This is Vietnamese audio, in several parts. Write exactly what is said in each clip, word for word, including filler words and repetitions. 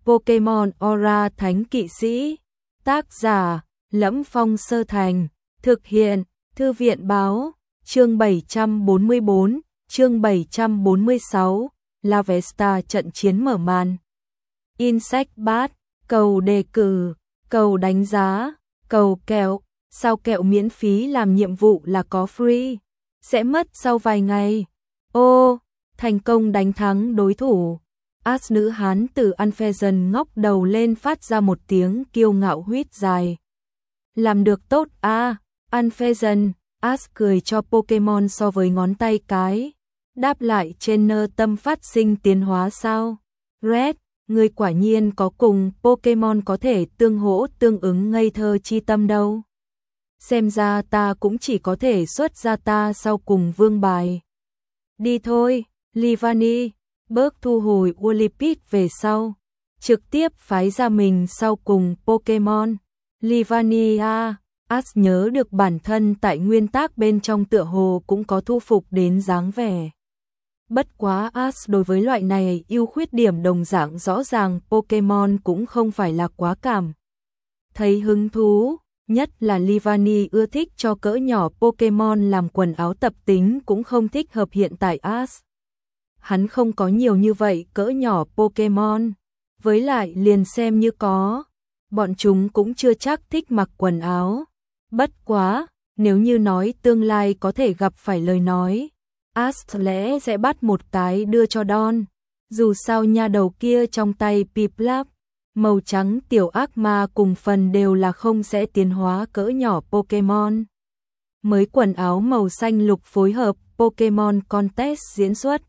Pokemon Aura Thánh Kỵ Sĩ. Tác giả: Lẫm Phong Sơ Thành. Thực hiện: Thư viện Báo. Chương bảy trăm bốn mươi bốn, chương bảy trăm bốn mươi sáu, Lavesta trận chiến mở màn. Insect Bát, cầu đề cử, cầu đánh giá, cầu kẹo, sao kẹo miễn phí làm nhiệm vụ là có free, sẽ mất sau vài ngày. Ô, thành công đánh thắng đối thủ. As nữ hán từ Unfezen ngóc đầu lên phát ra một tiếng kiêu ngạo huýt dài. Làm được tốt a, à, Unfezen. As cười cho Pokemon so với ngón tay cái. Đáp lại trên nơ tâm phát sinh tiến hóa sao? Red, người quả nhiên có cùng Pokemon có thể tương hỗ tương ứng ngây thơ chi tâm đâu. Xem ra ta cũng chỉ có thể xuất ra ta sau cùng vương bài. Đi thôi, Livani. Bớt thu hồi Whirlipede về sau. Trực tiếp phái ra mình sau cùng Pokemon. Livania. As nhớ được bản thân tại nguyên tác bên trong tựa hồ cũng có thu phục đến dáng vẻ. Bất quá As đối với loại này ưu khuyết điểm đồng dạng rõ ràng Pokemon cũng không phải là quá cảm thấy hứng thú, nhất là Livani ưa thích cho cỡ nhỏ Pokemon làm quần áo tập tính cũng không thích hợp hiện tại As. Hắn không có nhiều như vậy cỡ nhỏ Pokemon, với lại liền xem như có, bọn chúng cũng chưa chắc thích mặc quần áo. Bất quá, nếu như nói tương lai có thể gặp phải lời nói, As lẽ sẽ bắt một cái đưa cho Don. Dù sao nha đầu kia trong tay Piplup, màu trắng tiểu ác ma cùng phần đều là không sẽ tiến hóa cỡ nhỏ Pokemon. Mới quần áo màu xanh lục phối hợp Pokemon Contest diễn xuất.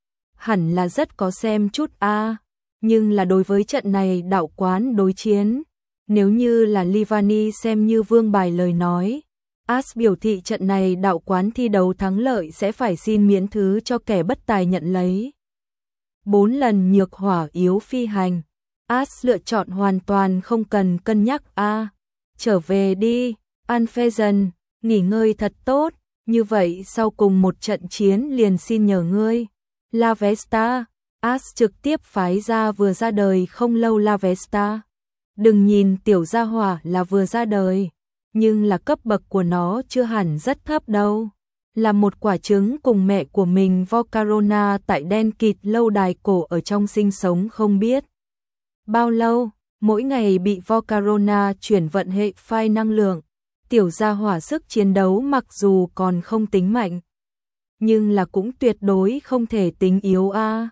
Hẳn là rất có xem chút a, à, nhưng là đối với trận này đạo quán đối chiến. Nếu như là Livani xem như vương bài lời nói, As biểu thị trận này đạo quán thi đấu thắng lợi sẽ phải xin miễn thứ cho kẻ bất tài nhận lấy. Bốn lần nhược hỏa yếu phi hành, As lựa chọn hoàn toàn không cần cân nhắc a. À, trở về đi, Unfezen, nghỉ ngơi thật tốt, như vậy sau cùng một trận chiến liền xin nhờ ngươi. Lavesta, As trực tiếp phái ra vừa ra đời không lâu Lavesta. Đừng nhìn tiểu gia hỏa là vừa ra đời, nhưng là cấp bậc của nó chưa hẳn rất thấp đâu. Là một quả trứng cùng mẹ của mình Volcarona tại đen kịt lâu đài cổ ở trong sinh sống không biết bao lâu, mỗi ngày bị Volcarona chuyển vận hệ phai năng lượng. Tiểu gia hỏa sức chiến đấu mặc dù còn không tính mạnh, nhưng là cũng tuyệt đối không thể tính yếu a. À.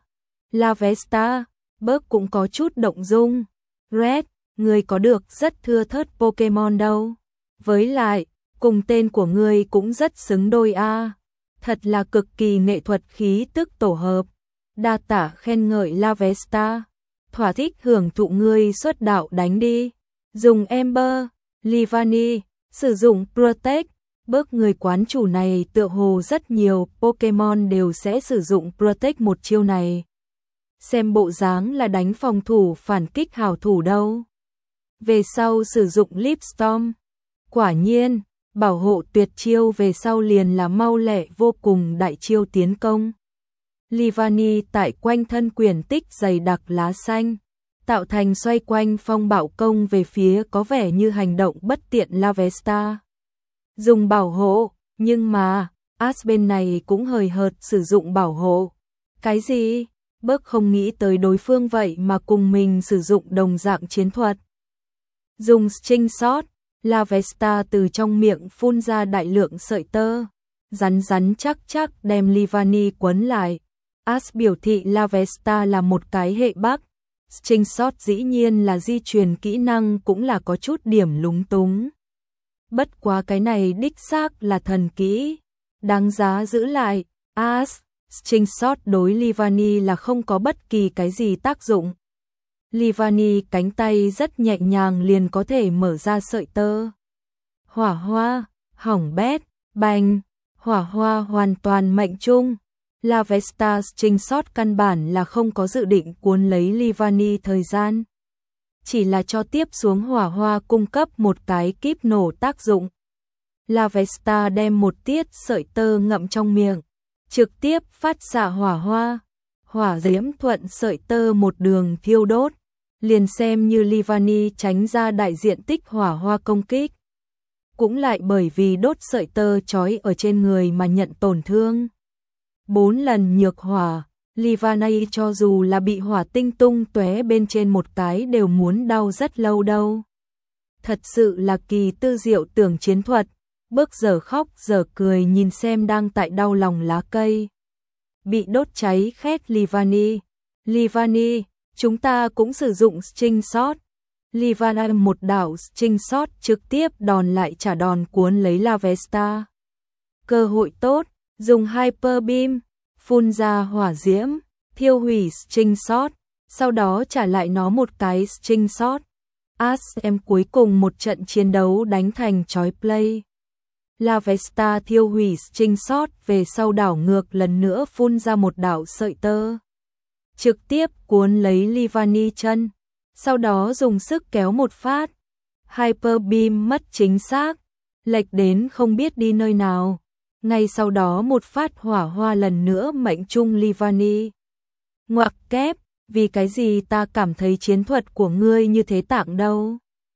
Lavesta, bớt cũng có chút động dung. Red, ngươi có được rất thưa thớt Pokemon đâu. Với lại, cùng tên của ngươi cũng rất xứng đôi a. À. Thật là cực kỳ nghệ thuật khí tức tổ hợp. Đa tả khen ngợi Lavesta. Thỏa thích hưởng thụ ngươi xuất đạo đánh đi. Dùng Ember, Livani, sử dụng Protect. Bớt người quán chủ này tựa hồ rất nhiều Pokemon đều sẽ sử dụng Protect một chiêu này. Xem bộ dáng là đánh phòng thủ phản kích hảo thủ đâu. Về sau sử dụng Leaf Storm. Quả nhiên, bảo hộ tuyệt chiêu về sau liền là mau lẹ vô cùng đại chiêu tiến công. Livani tại quanh thân quyền tích dày đặc lá xanh, tạo thành xoay quanh phong bạo công về phía có vẻ như hành động bất tiện Lavesta. Dùng bảo hộ, nhưng mà, As bên này cũng hời hợt sử dụng bảo hộ. Cái gì? Bớt không nghĩ tới đối phương vậy mà cùng mình sử dụng đồng dạng chiến thuật. Dùng String Shot, Lavesta từ trong miệng phun ra đại lượng sợi tơ, rắn rắn chắc chắc đem Livani quấn lại. As biểu thị Lavesta là một cái hệ bắc. String Shot dĩ nhiên là di truyền kỹ năng cũng là có chút điểm lúng túng. Bất quá cái này đích xác là thần kỹ, đáng giá giữ lại. As, String Shot đối Livani là không có bất kỳ cái gì tác dụng. Livani cánh tay rất nhẹ nhàng liền có thể mở ra sợi tơ. Hỏa hoa, hỏng bét, bành, hỏa hoa hoàn toàn mệnh trung. Lavesta String Shot căn bản là không có dự định cuốn lấy Livani thời gian. Chỉ là cho tiếp xuống hỏa hoa cung cấp một cái kíp nổ tác dụng. Lavesta đem một tiết sợi tơ ngậm trong miệng, trực tiếp phát xạ hỏa hoa. Hỏa diễm thuận sợi tơ một đường thiêu đốt. liền xem như Livani tránh ra đại diện tích hỏa hoa công kích, cũng lại bởi vì đốt sợi tơ trói ở trên người mà nhận tổn thương. Bốn lần nhược hỏa, Livani cho dù là bị hỏa tinh tung tóe bên trên một cái đều muốn đau rất lâu đâu. Thật sự là kỳ tư diệu tưởng chiến thuật, bước giờ khóc giờ cười nhìn xem đang tại đau lòng lá cây. Bị đốt cháy khét Livani. Livani, chúng ta cũng sử dụng string shot. Livani một đảo string shot trực tiếp đòn lại trả đòn cuốn lấy La Vesta. Cơ hội tốt, dùng Hyper Beam, phun ra hỏa diễm, thiêu hủy string shot, sau đó trả lại nó một cái string shot. As em cuối cùng một trận chiến đấu đánh thành chói play. La Vesta thiêu hủy string shot về sau đảo ngược lần nữa phun ra một đảo sợi tơ. Trực tiếp cuốn lấy Livani chân, sau đó dùng sức kéo một phát. Hyper Beam mất chính xác, lệch đến không biết đi nơi nào. Ngay sau đó một phát hỏa hoa lần nữa mệnh trung Livani. Ngoặc kép, vì cái gì ta cảm thấy chiến thuật của ngươi như thế tạng đâu?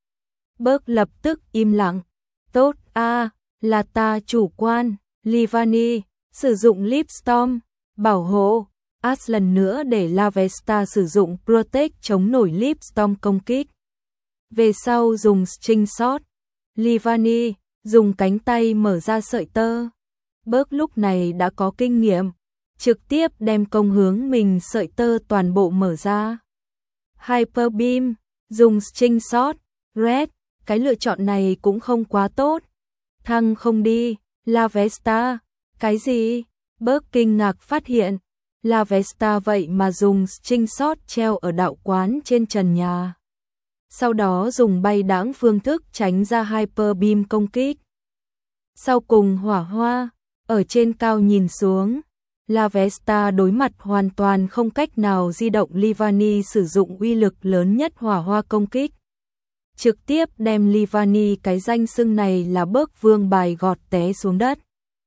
Bớt lập tức im lặng. Tốt a, à, là ta chủ quan. Livani, sử dụng Leap Storm, bảo hộ. As lần nữa để La Vesta sử dụng Protect chống nổi Leap Storm công kích. Về sau dùng String Shot. Livani, dùng cánh tay mở ra sợi tơ. Bớt lúc này đã có kinh nghiệm, trực tiếp đem công hướng mình sợi tơ toàn bộ mở ra. Hyper Beam, dùng String Shot. Red, cái lựa chọn này cũng không quá tốt. Thăng không đi. La Vesta, cái gì? Bớt kinh ngạc phát hiện, La Vesta vậy mà dùng string shot treo ở đạo quán trên trần nhà. Sau đó dùng bay đãng phương thức tránh ra Hyper Beam công kích. Sau cùng hỏa hoa, ở trên cao nhìn xuống, La Vesta đối mặt hoàn toàn không cách nào di động. Livani sử dụng uy lực lớn nhất hỏa hoa công kích. Trực tiếp đem Livani cái danh xưng này là bớt vương bài gọt té xuống đất.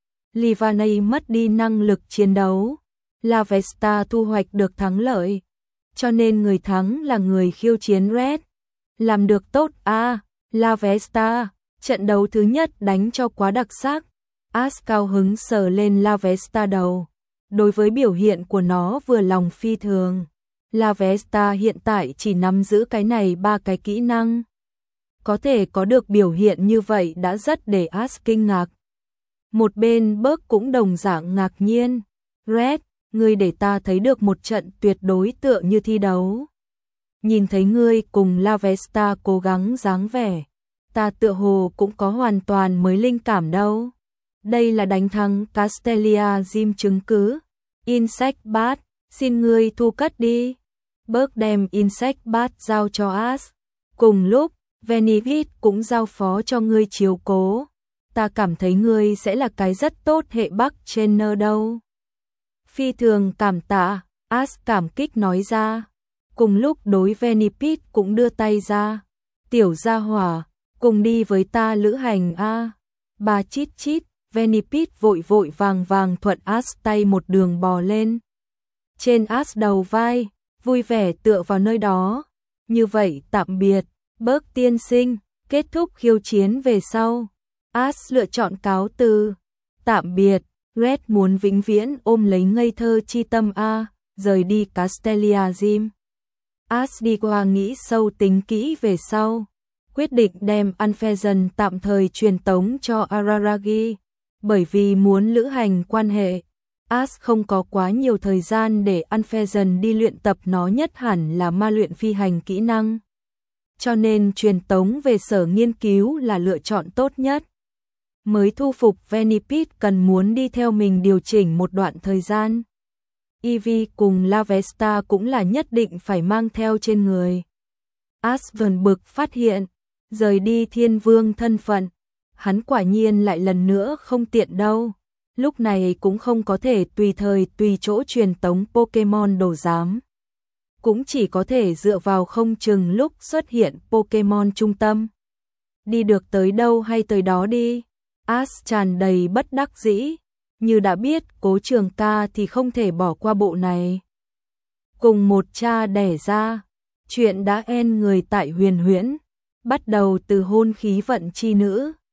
Livani mất đi năng lực chiến đấu. La Vesta thu hoạch được thắng lợi. Cho nên người thắng là người khiêu chiến Red. Làm được tốt a, à, La Vesta, trận đấu thứ nhất đánh cho quá đặc sắc. As cao hứng sờ lên La Vesta đầu. Đối với biểu hiện của nó vừa lòng phi thường. La Vesta hiện tại chỉ nắm giữ cái này ba cái kỹ năng. Có thể có được biểu hiện như vậy đã rất để As kinh ngạc. Một bên Bớt cũng đồng dạng ngạc nhiên. Red, ngươi để ta thấy được một trận tuyệt đối tựa như thi đấu. Nhìn thấy ngươi cùng La Vesta cố gắng dáng vẻ, ta tựa hồ cũng có hoàn toàn mới linh cảm đâu. Đây là đánh thắng Castelia Gym chứng cứ. Insect Bat, xin ngươi thu cất đi. Bớt đem Insect Bat giao cho As. Cùng lúc, Venivit cũng giao phó cho ngươi chiếu cố. Ta cảm thấy ngươi sẽ là cái rất tốt hệ Bắc trainer đâu. Phi thường cảm tạ, As cảm kích nói ra. Cùng lúc đối Venipit cũng đưa tay ra. Tiểu gia hỏa, cùng đi với ta lữ hành a. Bà chít chít, Venipit vội vội vàng vàng thuận As tay một đường bò lên. Trên As đầu vai, vui vẻ tựa vào nơi đó. Như vậy tạm biệt, Bớt tiên sinh, kết thúc khiêu chiến về sau. As lựa chọn cáo từ. Tạm biệt, Red muốn vĩnh viễn ôm lấy ngây thơ chi tâm a, rời đi Castelia Gym. As đi qua nghĩ sâu tính kỹ về sau, quyết định đem Unfezon tạm thời truyền tống cho Araragi, bởi vì muốn lữ hành quan hệ. As không có quá nhiều thời gian để Unfezon đi luyện tập, nó nhất hẳn là ma luyện phi hành kỹ năng. Cho nên truyền tống về sở nghiên cứu là lựa chọn tốt nhất. Mới thu phục Venipit cần muốn đi theo mình điều chỉnh một đoạn thời gian. Ivy cùng La Vesta cũng là nhất định phải mang theo trên người. As vần bực phát hiện, rời đi Thiên Vương thân phận, hắn quả nhiên lại lần nữa không tiện đâu. Lúc này cũng không có thể tùy thời tùy chỗ truyền tống Pokemon đồ giám. Cũng chỉ có thể dựa vào không chừng lúc xuất hiện Pokemon trung tâm. Đi được tới đâu hay tới đó đi. As tràn đầy bất đắc dĩ, như đã biết Cố Trường Ca thì không thể bỏ qua bộ này. Cùng một cha đẻ ra, Chuyện đã en người tại huyền huyễn, bắt đầu từ hôn khí vận chi nữ,